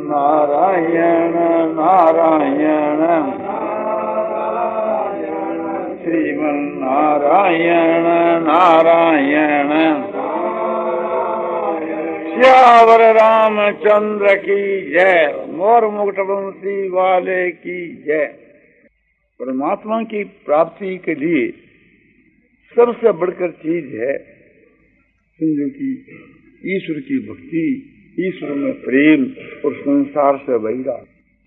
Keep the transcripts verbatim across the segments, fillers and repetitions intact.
नारायण नारायण श्रीमन नारायण नारायण श्यावर रामचंद्र की जय। मोर मुकुट वंशी वाले की जय। परमात्मा की प्राप्ति के लिए सबसे बढ़कर चीज है समझो की ईश्वर की भक्ति, ईश्वर में प्रेम और संसार से वैराग।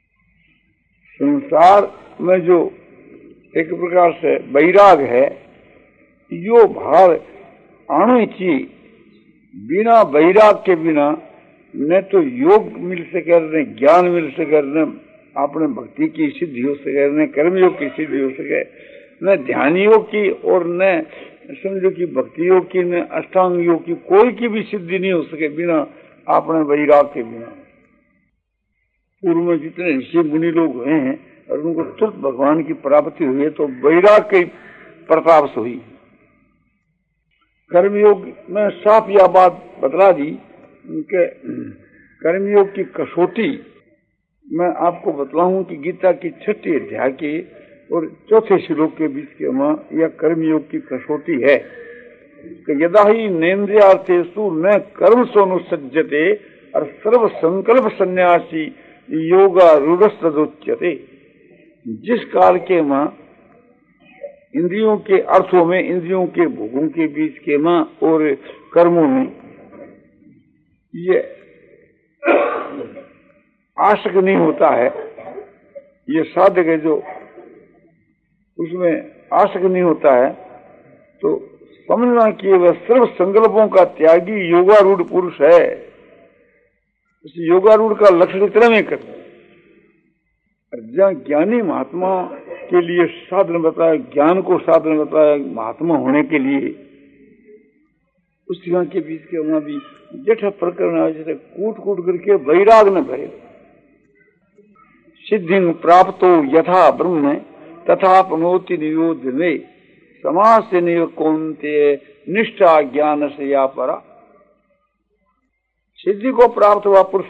संसार में जो एक प्रकार से वैराग है, यो भाव आना चाहिए। बिना वैराग के बिना न तो योग मिल सके, न ज्ञान मिल सके, न अपने भक्ति की सिद्धि हो सके, न कर्मयोग की सिद्धि हो सके, न ध्यान योग की और न समझो कि भक्ति योग की, न अष्टांग योग की, कोई की भी सिद्धि नहीं हो सके बिना अपने वैराग के बिना। पूर्व में जितने ऋषि मुनि लोग हुए हैं और उनको तुरंत भगवान की प्राप्ति हुई है तो वैराग के प्रताप से हुई। कर्मयोग में साफ यह बात बतला दी कि कर्मयोग की कसौटी मैं आपको बतलाऊं कि गीता की छठी अध्याय के और चौथे श्लोक के बीच के वहां यह कर्मयोग की कसौटी है कि यदा ही नेन्द्रियार्थेषु न कर्म सोनुसज्जते और सर्व संकल्प सन्यासी योगा रूढ़स्तदुच्यते। जिस काल के मां इंद्रियों के अर्थों में, इंद्रियों के भोगों के बीच के मां और कर्मों में ये आशक नहीं होता है, ये साधक है जो उसमें आशक नहीं होता है, तो समझना कि वह सर्व संकल्पों का त्यागी योगारूढ़ पुरुष है। इस योगारूढ़ का लक्षण इतना में कर जहाँ ज्ञानी महात्मा के लिए साधन बताया, ज्ञान को साधन बताया महात्मा होने के लिए, उस जगह के बीच के वहां भी जठ प्रकरण जैसे कूट कूट करके वैराग न भरे। सिद्धि प्राप्तो यथा ब्रह्म तथा पनोति नियोध में समाज से नियोग कौनते निष्ठा ज्ञान से या परा। सिद्धि को प्राप्त हुआ पुरुष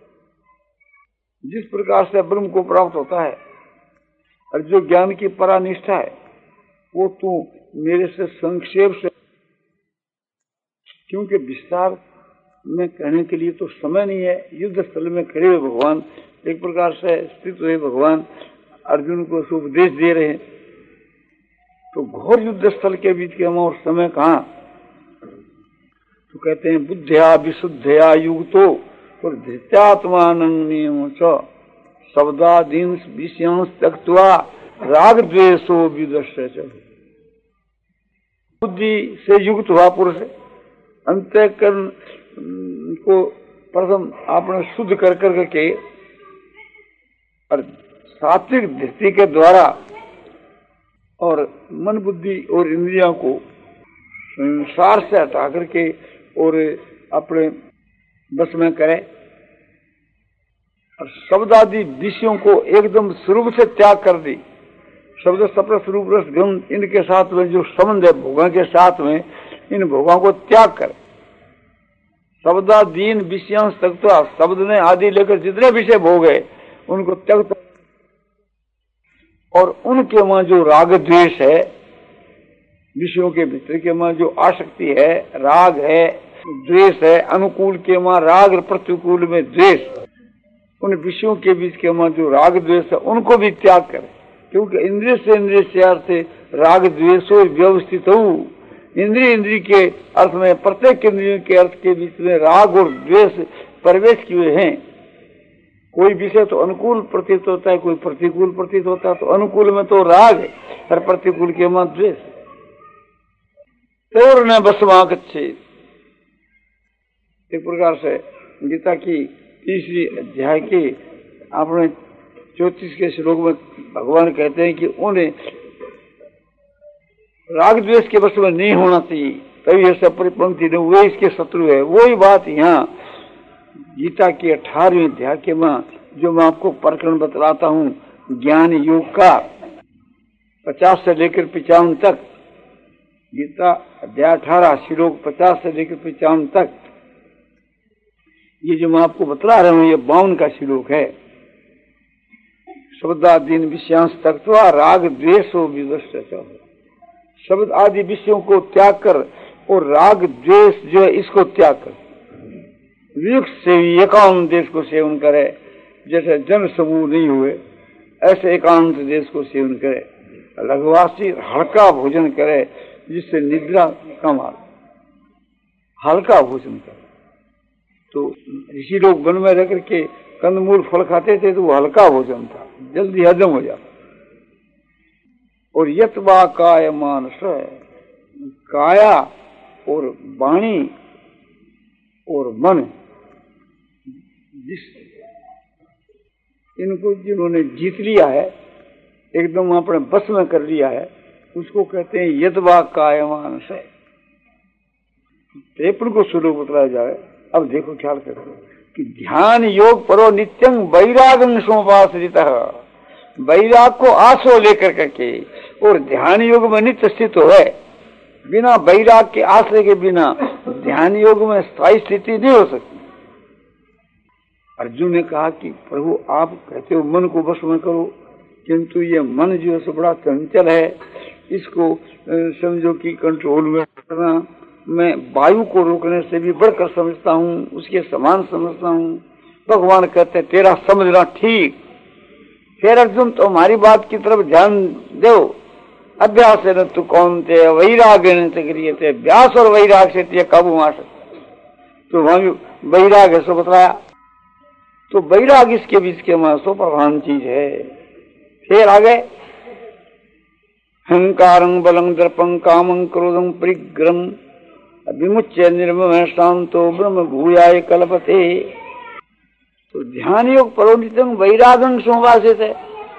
जिस प्रकार से ब्रह्म को प्राप्त होता है और जो ज्ञान की परा निष्ठा है वो तू मेरे से संक्षेप से, क्योंकि विस्तार में कहने के लिए तो समय नहीं है। युद्ध स्थल में खड़े हुए भगवान एक प्रकार से स्थित हुए भगवान अर्जुन को उपदेश दे रहे हैं, तो घोर युद्ध स्थल के बीच के हम और समय कहाँ, तो कहते हैं बुद्धिया विशुद्धया युक्तो और धृत्यात्मान नियम च शब्दादीन विषयांश त्यक्त्वा राग द्वेषो विदस्य च। बुद्धि से युक्त हुआ पुरुष अंतःकरण को प्रथम आपने शुद्ध कर कर के और सात्विक दृष्टि के द्वारा और मन बुद्धि और इंद्रियों को संसार से हटा करके और अपने बस में करे और शब्द आदि विषयों को एकदम स्वरूप से त्याग कर दी। शब्द सप्र स्वरूप रस गम इनके साथ में जो संबंध है भोगों के साथ में, इन भोगों को त्याग कर शब्दादीन विषयांश त्यक्त्वा, शब्द ने आदि लेकर जितने विषय भोग है उनको त्यक्त और उनके वहां जो राग द्वेष है, विषयों के भीतर के वहां जो आसक्ति है, राग है, द्वेष है, अनुकूल के वहां राग और प्रतिकूल में द्वेष, उन विषयों के बीच के वहां जो राग द्वेष है उनको भी त्याग करे। क्योंकि इंद्रिय से इंद्रिय से अर्थ राग द्वेषो व्यवस्थित हो। इंद्रिय इंद्रिय के अर्थ में प्रत्येक इंद्रियों के अर्थ के बीच में राग और द्वेष प्रवेश किए हैं। कोई विषय तो अनुकूल प्रतीत होता है, कोई प्रतिकूल प्रतीत होता है, तो अनुकूल में तो राग है और प्रतिकूल के वहां द्वेष। तोर न बसवा कच्छे, एक प्रकार से गीता की तीसरी अध्याय के आपने चौतीस के श्लोक में भगवान कहते हैं कि उन्हें राग द्वेष के वश में नहीं होना चाहिए, तभी ऐसा परिपंक्ति ने वे इसके शत्रु है। वही बात यहाँ गीता के अठारहवें अध्याय के में जो मैं आपको प्रकरण बतलाता हूँ ज्ञान योग का पचास से लेकर पिचावन तक, गीता अध्याय अठारह श्लोक पचास से लेकर पिचावन तक, ये जो मैं आपको बतला रहा हूं ये बावन का श्लोक है। शब्दादीन विषयांश तत्वा राग द्वेषो विवश। शब्द आदि विषयों को त्याग कर और राग द्वेष जो है इसको त्याग कर वियुक्त से एकांत देश को सेवन करे। जैसे जन समूह नहीं हुए ऐसे एकांत देश को सेवन करे। लघुवासी हल्का भोजन करे जिससे निद्रा कम आए, हल्का भोजन करे। तो ऋषि लोग वन में रह करके कंदमूल फल खाते थे तो वो हल्का भोजन था, जल्दी हजम हो जाता। और यतवा काय मानस, काया और वाणी और मन, जिस इनको जिन्होंने जीत लिया है, एकदम अपने बस में कर लिया है, उसको कहते हैं यतवा काय मानस है। तेपन को स्वरूप बतलाया जाए। अब देखो ख्याल करो कि ध्यान योग परो नित्यं वैरागं सोपाश्रित, वैराग को आश्रय लेकर करके और ध्यान योग में नित्य स्थित हो है। बिना वैराग के आश्रय के बिना ध्यान योग में स्थायी स्थिति नहीं हो सकती। अर्जुन ने कहा कि प्रभु आप कहते हो मन को वश में करो, किंतु ये मन जो है बड़ा चंचल है, इसको समझो कि कंट्रोल में करना मैं वायु को रोकने से भी बढ़कर समझता हूँ, उसके समान समझता हूँ। भगवान कहते हैं तेरा समझना ठीक। फिर अर्जुन तो हमारी बात की तरफ ध्यान दो। अभ्यास है न तू कौन थे वैराग थे, व्यास और वैराग से ते काबू मार सकते। तो वहां वैराग है सो बताया। तो वैराग इसके बीच के मां सो प्रधान चीज है। फिर आगे हंकारं बलं दर्पं कामं क्रोधं परिग्रहं विमुच्य निर्मम शांतो ब्रह्म भूयाय कल्पते। तो ध्यान योग परोनितम वैरागं सोवासित है।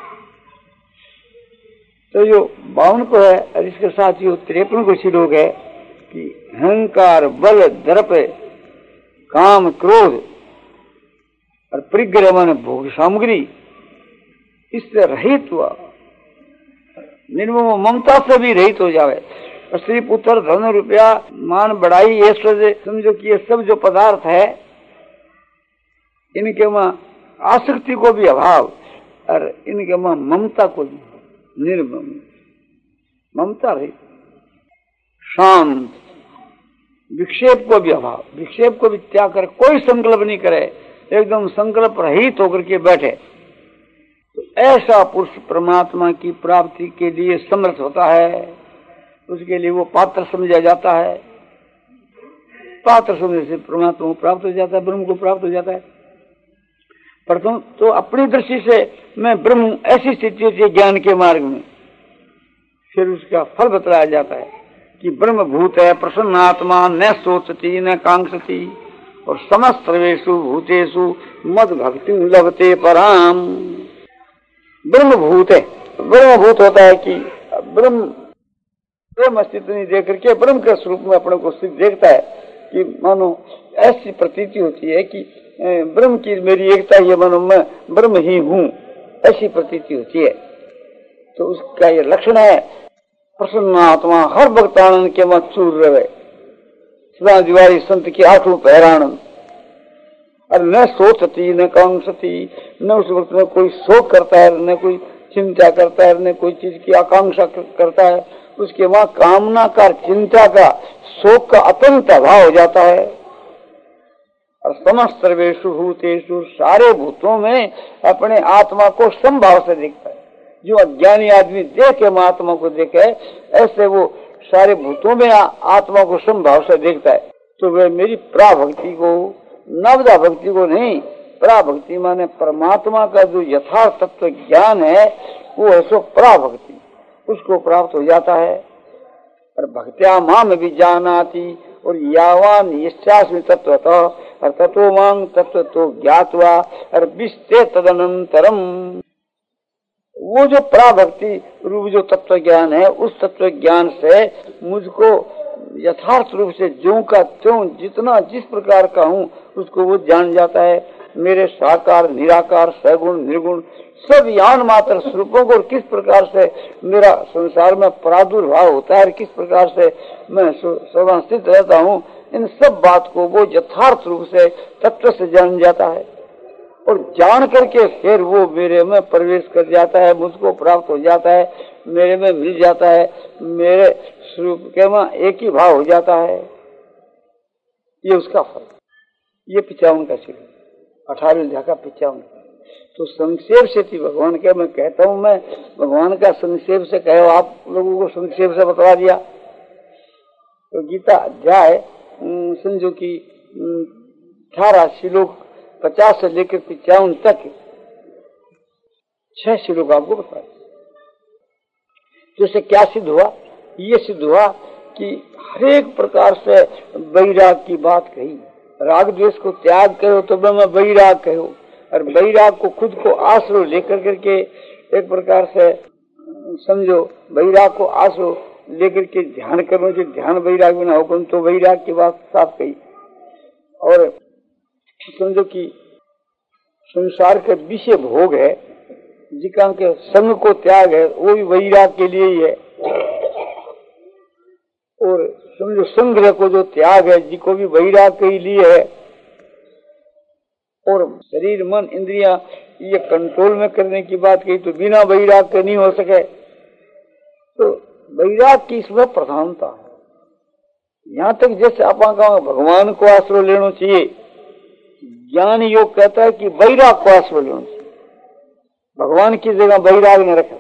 तो जो बावन को है और इसके साथ जो तिरपन को श्लोक है कि अहंकार बल दर्प काम क्रोध और परिग्रह मन भोग सामग्री इससे रहित हुआ, निर्मम ममता से भी रहित हो जावे। स्त्री पुत्र धन रुपया मान बढ़ाई ऐश्वर्य समझो कि ये सब जो पदार्थ है इनके मां आसक्ति को भी अभाव और इनके मां ममता को भी निर्मम ममता रही, शांत, विक्षेप को भी अभाव, विक्षेप को भी त्याग कर कोई संकल्प नहीं करे, एकदम संकल्प रहित होकर के बैठे। तो ऐसा पुरुष परमात्मा की प्राप्ति के लिए समर्थ होता है। उसके लिए वो पात्र समझा जाता है। पात्र समझने से परमात्मा को प्राप्त हो जाता है, ब्रह्म को प्राप्त हो जाता है। प्रथम तो अपनी दृष्टि से मैं ब्रह्म ऐसी स्थिति होती है ज्ञान के मार्ग में। फिर उसका फल बताया जाता है कि ब्रह्म भूत है, प्रसन्न आत्मा, न सोचती न कांक्षती और समस्त सर्वेषु भूतेषु मद भक्ति लभते पराम। ब्रह्म भूत है। ब्रह्म भूत होता है कि ब्रह्म ब्रह्म अस्तित्व नहीं देख करके ब्रह्म के स्वरूप में अपने को स्थित देखता है कि मानो ऐसी प्रतीति होती है कि ब्रह्म की मेरी एकता ये मानो मैं ब्रह्म ही हूँ, ऐसी प्रतीति होती है। तो उसका ये लक्षण है प्रसन्न आत्मा हर भक्त आनंद के मत चूर रहे, सदा दिवारी संत की आठों पहरानंद। और न सोचती न कांक्षती, न उस वक्त में कोई शोक करता है, न कोई चिंता करता है, न कोई चीज की आकांक्षा करता है। उसके वहां कामना का, चिंता का, शोक का अत्यंत अभाव हो जाता है। और समस्त सर्वेषु भूतेषु सारे भूतों में अपने आत्मा को समभाव से देखता है। जो अज्ञानी आदमी देखे आत्मा को देखे, ऐसे वो सारे भूतों में आत्मा को समभाव से देखता है। तो वह मेरी प्राभक्ति को, नवदा भक्ति को नहीं, प्राभक्ति माने परमात्मा का जो यथार्थ तत्व ज्ञान है वो है सो प्राभक्ति, उसको प्राप्त हो जाता है। और भक्त्या माम भी जानाति और यावान यस्यास्मि तत्वतः और तत्व मांग तत्व तो ज्ञातवा और विस्ते तदनंतरम। वो जो प्राभक्ति रूप जो तत्व ज्ञान है, उस तत्व ज्ञान से मुझको यथार्थ रूप से ज्यों का त्यों जितना जिस प्रकार का हूँ उसको वो जान जाता है। मेरे साकार निराकार सगुण निर्गुण सब यान मात्र स्वरूपों को किस प्रकार से मेरा संसार में प्रादुर्भाव होता है, किस प्रकार से मैं सदा स्थित रहता हूँ, इन सब बात को वो यथार्थ रूप से तत्व से जान जाता है और जान करके फिर वो मेरे में प्रवेश कर जाता है, मुझको प्राप्त हो जाता है, मेरे में मिल जाता है, मेरे स्वरूप के में एक ही भाव हो जाता है। ये उसका फल। ये पिचावन का शिव अठारह अध्याय का पिचावन। तो संक्षेप से थी भगवान के, मैं कहता हूँ, मैं भगवान का संक्षेप से कहो, आप लोगों को संक्षेप से बतवा दिया। तो गीता अध्याय समझो कि अठारह श्लोक पचास से लेकर पिचावन तक छह श्लोक आपको बता। तो इससे क्या सिद्ध हुआ? ये सिद्ध हुआ कि हर एक प्रकार से वैराग की बात कही। राग द्वेष को त्याग करो तो मैं वैराग कहो, और वैराग को खुद को आश्रय लेकर करके एक प्रकार से समझो, वैराग को आश्रय लेकर के ध्यान करो कि ध्यान वैराग बिना हो, तो वैराग की बात साफ कही। और समझो कि संसार के विषय भोग है, जिका के संग को त्याग है, वो भी वैराग के लिए ही है। और समझो संग्रह को जो त्याग है, जिको भी वैराग के लिए है। और शरीर मन इंद्रियां ये कंट्रोल में करने की बात कही, तो बिना वैराग के नहीं हो सके। तो वैराग की इसमें प्रधानता है। यहाँ तक जैसे आप भगवान को आश्रय लेना चाहिए, ज्ञान योग कहता है कि वैराग को आश्रय लेना चाहिए, भगवान की जगह वैराग न रखे।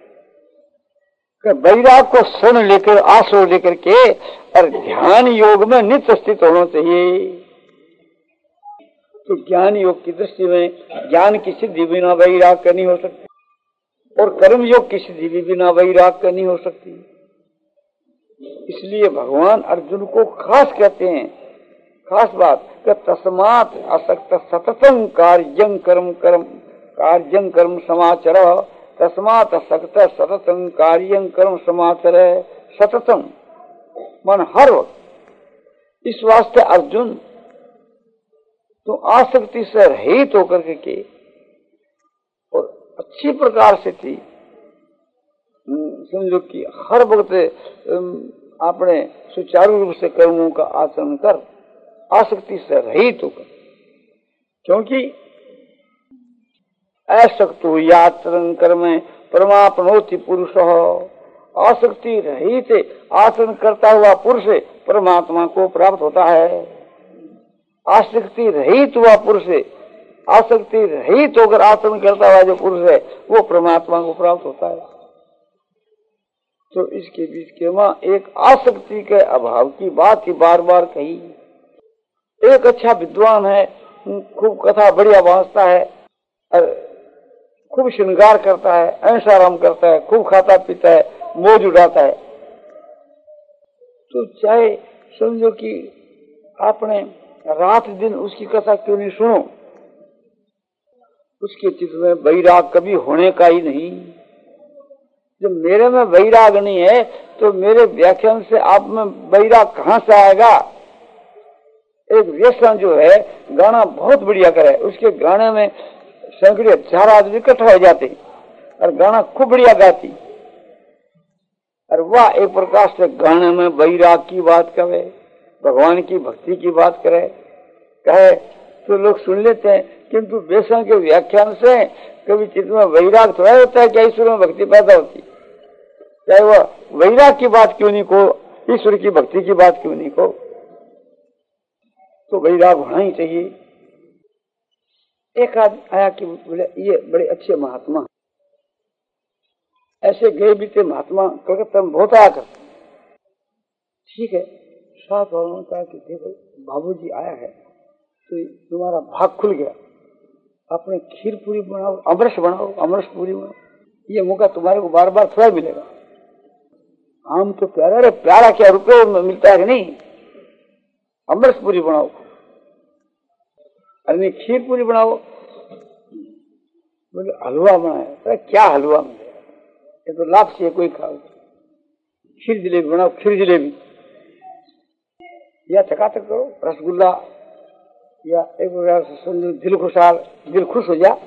वैराग को शरण लेकर आश्रय लेकर के और ध्यान योग में नित्य स्थित होना चाहिए। तो ज्ञान योग की दृष्टि में ज्ञान की सिद्धि बिना वैराग का नहीं हो सकती, और कर्म योग की सिद्धि भी बिना वैराग का नहीं हो सकती। इसलिए भगवान अर्जुन को खास कहते हैं, खास बात कि तस्मात् असक्त सततं कार्यं कर्म कर्म कार्यं कर्म समाचर, तस्मात् असक्त सततं कार्यं कर्म समाचर। सततं मन हर वक्त। इस वास्ते अर्जुन तो आसक्ति से रहित होकर के और अच्छी प्रकार से थी, समझो कि हर वक्त अपने सुचारू रूप से कर्मों का आचरण कर आसक्ति से रहित होकर, क्योंकि असक्तो याचरण कर्म परमाप्नोति पुरुष। आसक्ति रहित आचरण करता हुआ पुरुष परमात्मा को प्राप्त होता है। आसक्ति रहित हुआ पुरुष, आसक्ति रहित होकर आचरण करता हुआ जो पुरुष है, वो परमात्मा को प्राप्त होता है। तो इसके बीच के वहां एक आसक्ति के अभाव की बात ही बार बार कही। एक अच्छा विद्वान है, खूब कथा बढ़िया वांचता है, और खूब श्रृंगार करता है, ऐशाराम करता है, खूब खाता पीता है, मौज उड़ाता है। तो चाहे समझो कि आपने रात दिन उसकी कथा क्यों नहीं सुनो, उसके चित्त में वैराग कभी होने का ही नहीं। जब मेरे में वैराग नहीं है तो मेरे व्याख्यान से आप में वैराग कहाँ से आएगा? एक व्यसन जो है गाना बहुत बढ़िया करे, उसके गाने में सैकड़े हजार आदमी इकट्ठा हो जाते और गाना खूब बढ़िया गाती, और वह एक प्रकार से गाने में वैराग की बात करे, भगवान की भक्ति की बात करे, कहे तो लोग सुन लेते हैं। किंतु व्यसन के व्याख्यान से कभी चित्त में वैराग थोड़ा होता है, क्या ईश्वर में भक्ति पैदा होती? चाहे वह वैराग की बात क्यों नहीं को, ईश्वर की भक्ति की बात क्यों नहीं को, तो वैराग होना ही चाहिए। एक आदमी आया कि बोले ये बड़े अच्छे महात्मा, ऐसे गए बीते महात्मा कलकत्ता में बहुत आया करते। ठीक है, साथ वालों ने कहा कि देखो बाबूजी आया है तो तुम्हारा भाग खुल गया, अपने खीर पूरी बनाओ, अमरस बनाओ, अमरस पूरी बनाओ, ये मौका तुम्हारे को बार बार थोड़ा मिलेगा। आम तो प्यारा, अरे प्यारा क्या रुपये में मिलता है कि नहीं, अमरस पूरी बनाओ, अरे नहीं खीर पूरी बनाओ। बोले हलवा बनाया, अरे क्या हलवा में, ये तो लापसी है, कोई खाओ। खीर जलेबी बनाओ, खीर जलेबी, या चकाचक करो रसगुल्ला, या एक प्रकार से दिल खुशाल, दिल खुश हो जा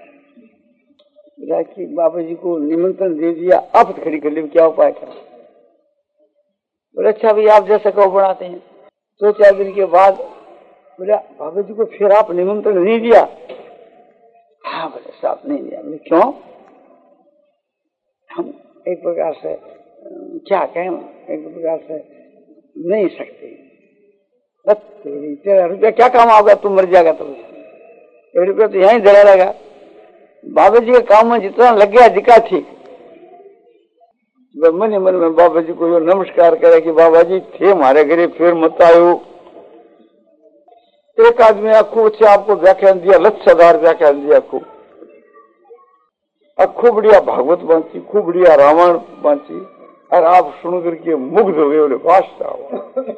कि बाबा जी को निमंत्रण दे दिया, आप खड़ी कर ली, क्या उपाय करें? बोले अच्छा भैया आप जैसा कहो बनाते हैं। दो चार दिन के बाद बोला बाबा जी को फिर आप निमंत्रण नहीं दिया? हाँ बोले साहब नहीं दिया। बोले क्यों? हम एक प्रकार से क्या कहें, एक प्रकार से नहीं सकते। बस तेरा रुपया क्या काम होगा, तू मर जाएगा तो एक रुपया तो यहीं जला रहेगा। बाबा जी के काम में जितना लग गया दिखा ठीक। मन ही मन में बाबा जी को नमस्कार करे कि बाबा जी थे हमारे घरे फिर मत आयो। एक आदमी आखू से आपको व्याख्यान दिया, लक्षाधार व्याख्यान दिया, खूब खूब बढ़िया भागवत बांची, खूब बढ़िया रामायण बांची, और आप सुन करके मुग्ध हो गए। बोले बादशाह।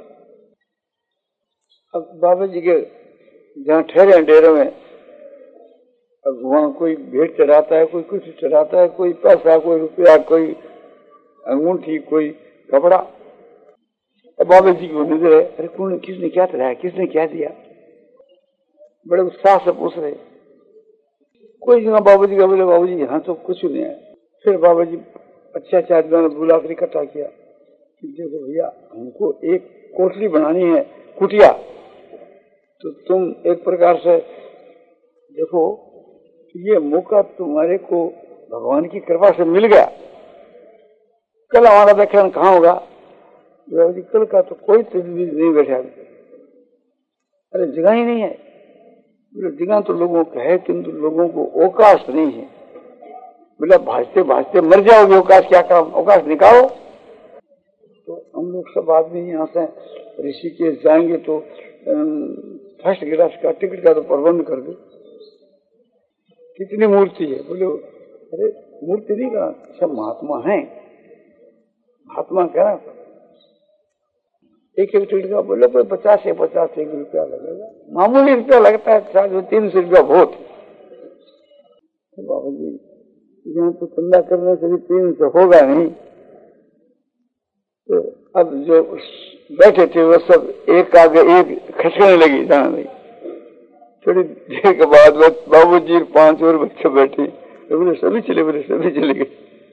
अब बाबा जी के जहाँ ठहरे डेरे में, अब वहाँ कोई भेंट चढ़ाता है, कोई कुछ चढ़ाता है, कोई पैसा, कोई रुपया, कोई अंगूठी, कोई कपड़ा। अब बाबा जी को नजर है, अरे कौन किसने क्या चढ़ाया, किसने क्या दिया? बड़े उत्साह से पूछ रहे। कोई जगह बाबा जी का बोले बाबू जी यहाँ तो कुछ नहीं है। फिर बाबा जी अच्छा अच्छा आदमी बुला कर इकट्ठा किया कि देखो भैया हमको एक कोठरी बनानी है, कुटिया, तो तुम एक प्रकार से देखो ये मौका तुम्हारे को भगवान की कृपा से मिल गया। कल हमारा व्याख्यान कहाँ होगा? बाबा जी कल का तो कोई तजवीज नहीं बैठा। अरे जगह ही नहीं है। जगह तो लोगों को है किंतु लोगों को अवकाश नहीं है। बोला भाजते भाजते मर जाओगे, अवकाश क्या काम, अवकाश निकालो। तो हम लोग सब आदमी यहाँ से ऋषिकेश जाएंगे तो फर्स्ट क्लास का टिकट का तो प्रबंध कर दो। कितनी मूर्ति है? बोले अरे मूर्ति नहीं कहा, सब महात्मा हैं, महात्मा क्या एक एक टिकट का बोले कोई पचास या पचास एक रुपया लगेगा, मामूली रुपया लगता है, शायद तीन सौ रुपया बहुत। तो बाबा जी यहाँ तो चंदा करने से भी तीन सौ होगा नहीं। तो अब जो बैठे थे वो सब एक आगे एक खसकने लगी, जाना लगी। थोड़ी देर के बाद बाबू जी पांच और बच्चे बैठे, तो बोले सभी चले, बोले सभी चले गए।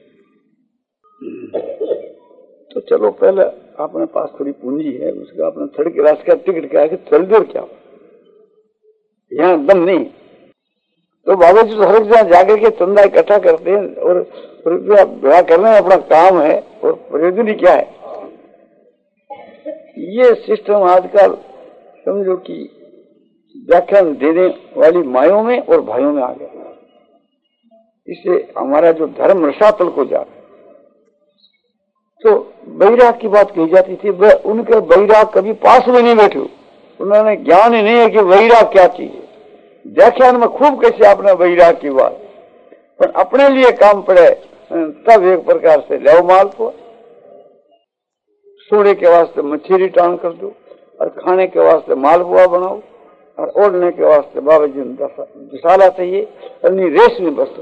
तो चलो पहले अपने पास थोड़ी पूंजी है, उसका अपने थर्ड क्लास का टिकट का है, चल दो क्या, यहाँ दम नहीं। तो बाबा जी तो हर एक जगह जाकर के चंदा इकट्ठा करते हैं और रुपया व्यवहार करना है, अपना काम है, और प्रयोजन ही क्या है। ये सिस्टम आजकल समझो कि व्याख्यान देने वाली मायों में और भाइयों में आ गया। इससे हमारा जो धर्म रसातल को जा रहा है। तो बैराग की बात कही जाती थी, वह उनके बैराग कभी पास में नहीं बैठे, उन्होंने ज्ञान ही नहीं है कि बैराग क्या चीज है। व्याख्यान में खूब कैसे आपने बैराग की बात, पर अपने लिए काम पड़े तब एक प्रकार से लव माल को सोने के वास्ते मछली टांग कर दो, और खाने के वास्ते मालपुआ बनाओ, और ओढ़ने के वास्ते बाबा जी दुशाला चाहिए, और नहीं रेशमी वस्त्र,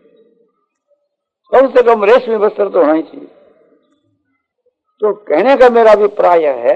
कम से कम रेशमी वस्त्र तो होना ही चाहिए। तो कहने का मेरा अभिप्राय है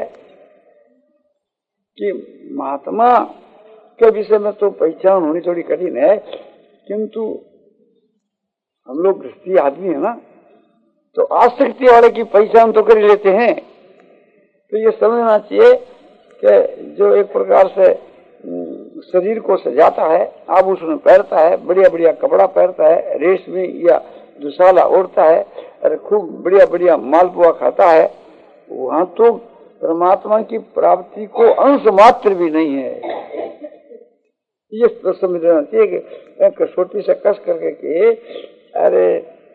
कि महात्मा के विषय में तो पहचान होनी थोड़ी कठिन है, किंतु हम लोग गृहस्थी आदमी है ना, तो आसक्ति वाले की पहचान तो कर लेते हैं। तो ये समझना चाहिए कि जो एक प्रकार से शरीर को सजाता है, आभूषण पहनता है, बढ़िया बढ़िया कपड़ा पहनता है, रेशमी या दुशाला ओढ़ता है, और खूब बढ़िया बढ़िया मालपुआ खाता है, वहां तो परमात्मा की प्राप्ति को अंश मात्र भी नहीं है। ये तो समझना चाहिए कि कसौटी से कस करके कि अरे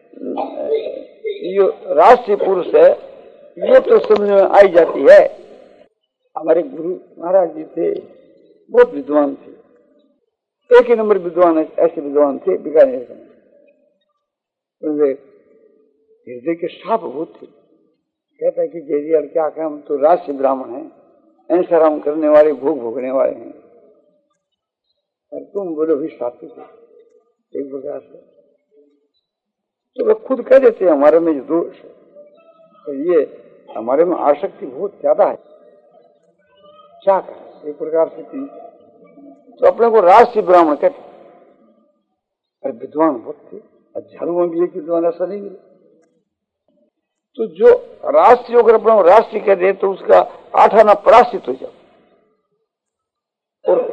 ये राष्ट्रीय पुरुष है, ये तो समझ में आई जाती है। हमारे गुरु महाराज जी थे, बहुत विद्वान थे, एक ही नंबर विद्वान, ऐसे विद्वान थे बीकानेर में। हृदय के साफ बहुत थे। कहता है कि जयजी क्या कहें, हम तो राष्ट्रीय ब्राह्मण हैं, ऐसाराम करने वाले, भोग भोगने वाले हैं, और तुम बोलो भी सात्विक हो एक प्रकार से। तो वे खुद कह देते हैं हमारे में जो दोष है, तो ये हमारे में आसक्ति बहुत ज्यादा है। क्या करें एक प्रकार से थी, तो अपने को राष्ट्रीय ब्राह्मण कहते, और विद्वान बहुत थे, झाड़ू में भी एक विद्वान ऐसा नहीं मिले। तो जो राष्ट्रीय अगर अपना राष्ट्रीय कह दे तो उसका आठ आना पराश्रित हो जाए।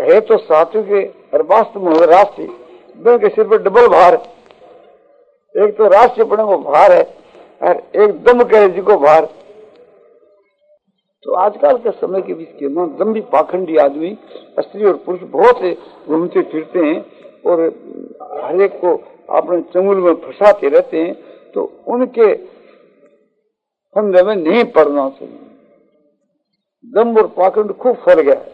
है तो सात्विक है और वास्तव में राशि दोनों के सिर पर डबल भार है। एक तो राशि पड़े वो भार है और एक दम करे जिको भार। तो आजकल के समय के बीच के ना दम्भी पाखंडी आदमी स्त्री और पुरुष बहुत घूमते फिरते हैं और हर एक को अपने चंगुल में फंसाते रहते हैं। तो उनके फंदे में नहीं पड़ना चाहिए। दम्भ और पाखंड खूब फर्क है।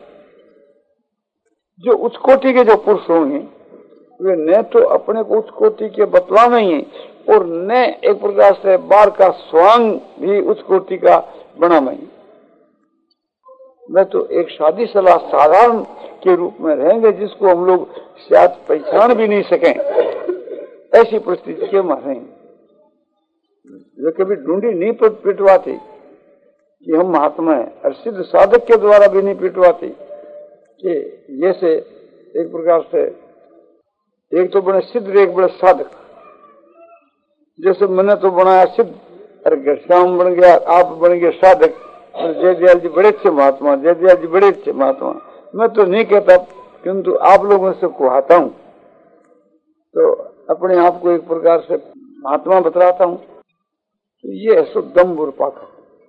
जो उच्च कोटि के जो पुरुष होंगे वे न तो अपने को उच्च कोटि के बतलाना ही है और न एक प्रकार से बार का स्वांग भी उच्च कोटि का बनाना ही। मैं तो एक शादी सलाह साधारण के रूप में रहेंगे जिसको हम लोग शायद पहचान भी नहीं सकें, ऐसी परिस्थिति के में रहेंगे। वे कभी ढूंढी नहीं पिटवाती कि हम महात्मा हैं और सिद्ध साधक के द्वारा भी नहीं पिटवाती कि जैसे एक प्रकार से एक तो बने सिद्ध एक बड़े साधक। जैसे मैंने तो बनाया सिद्ध और श्याम बन गया, आप बन गए साधक। जय दयाल जी बड़े अच्छे महात्मा, जय दयाल जी बड़े अच्छे महात्मा। मैं तो नहीं कहता किंतु आप लोगों से कहता हूँ तो अपने आप को एक प्रकार से महात्मा बतलाता हूँ। तो ये ऐसा दम्भ और पाखंड,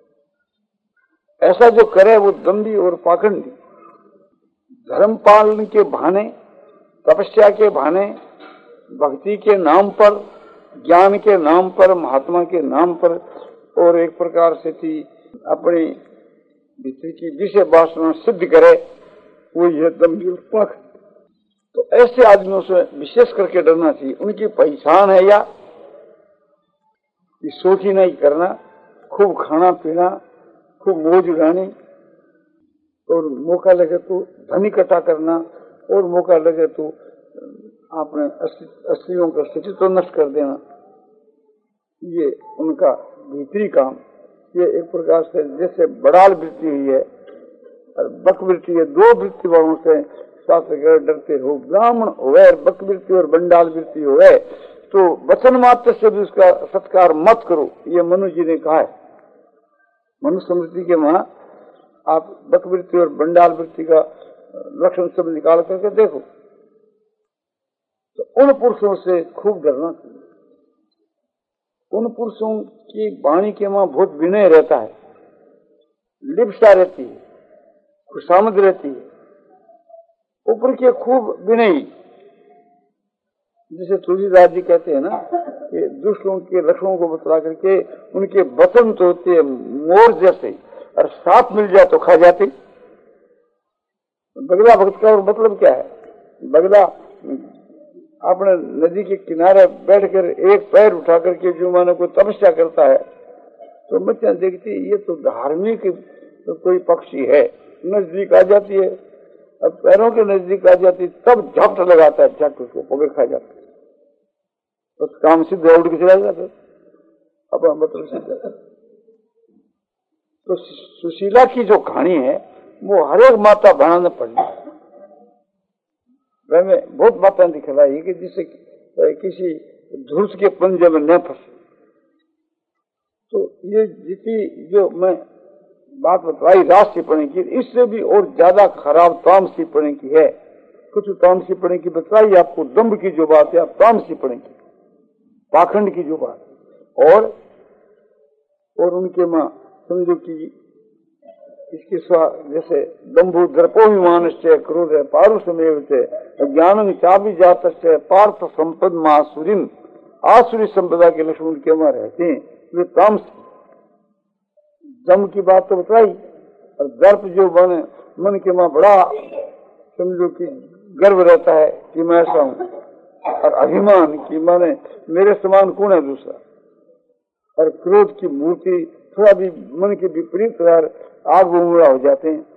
ऐसा जो करे वो दम्भी और पाखंडी। धर्म पालन के बहाने, तपस्या के बहाने, भक्ति के नाम पर, ज्ञान के नाम पर, महात्मा के नाम पर और एक प्रकार से थी अपनी भीतर की विषय वासना सिद्ध करे, वो यह दम्भी और पाखंड। तो ऐसे आदमियों से विशेष करके डरना चाहिए। उनकी पहचान है या शौकीन नहीं करना, खूब खाना पीना, खूब मौज उड़ानी और मौका लगे तो धन इकट्ठा करना और मौका लगे तो अपने स्त्रियों का अस्तित्व नष्ट कर देना। ये उनका भीतरी काम। ये एक प्रकार से जैसे बड़ाल वृत्ति हुई है और बक वृत्ति है। दो वृत्ति वालों से शास्त्र डरते हो। ब्राह्मण हुए, बक वृत्ति और बंडाल वृत्ति हुए तो वचन मात्र से भी उसका सत्कार मत करो। ये मनु जी ने कहा है। मनु स्मृति के वहां आप बक वृत्ति और बंडाल वृत्ति का लक्षण सब निकाल करके देखो। तो उन पुरुषों से खूब डरना चाहिए। उन पुरुषों की वाणी के वहां बहुत विनय रहता है, लिप्सा रहती है, खुशामद रहती है, ऊपर के खूब विनयी। जैसे तुलसीदास जी कहते हैं ना कि दुष्ट लोगों के लक्षणों को बतला करके उनके वचन तो होते मोर जैसे और सांप मिल जाए तो खा जाते। बगला भक्त का और मतलब क्या है? बगला अपने नदी के किनारे बैठकर एक पैर उठा करके जो मानो को तपस्या करता है तो बच्चा देखती ये तो धार्मिक तो कोई पक्षी है। नजदीक आ जाती है, अब पैरों के नजदीक आ जाती तब झपट लगाता है, झट उसको पकड़ खा जाता है। उस काम सिद्ध उड़ के चला जाता अपना मतलब सिद्ध। तो सुशीला की जो कहानी है वो हर एक माता बनाना पड़ी। में बहुत बातें दिखलाई कि जिससे किसी धुर्स के पंजे में न फंसे। तो ये जितनी जो मैं बात बताई रास टिप्पणी की, इससे भी और ज्यादा खराब तामस टिप्पणी की है। कुछ तामस टिप्पणी की बताई आपको, दम्भ की जो बात है, आप तामस टिप्पणी की, पाखंड की जो बात और और उनके मां समझो कि इसके स्वा जैसे दम्भु दर्पोभिमान से क्रोध है पारुषमेव से ज्ञान चाबी जात से पार्थ संपद मासुरीम। आसुरी संपदा के लक्षण उनके वहां रहते हैं। वे तामस दम की बात तो बताई और दर्प जो बने मन के वहां बड़ा समझो कि गर्व रहता है कि मैं ऐसा हूं और अभिमान की माने मेरे समान कौन है दूसरा। और क्रोध की मूर्ति थोड़ा भी मन के विपरीत आग उमड़ा हो जाते हैं।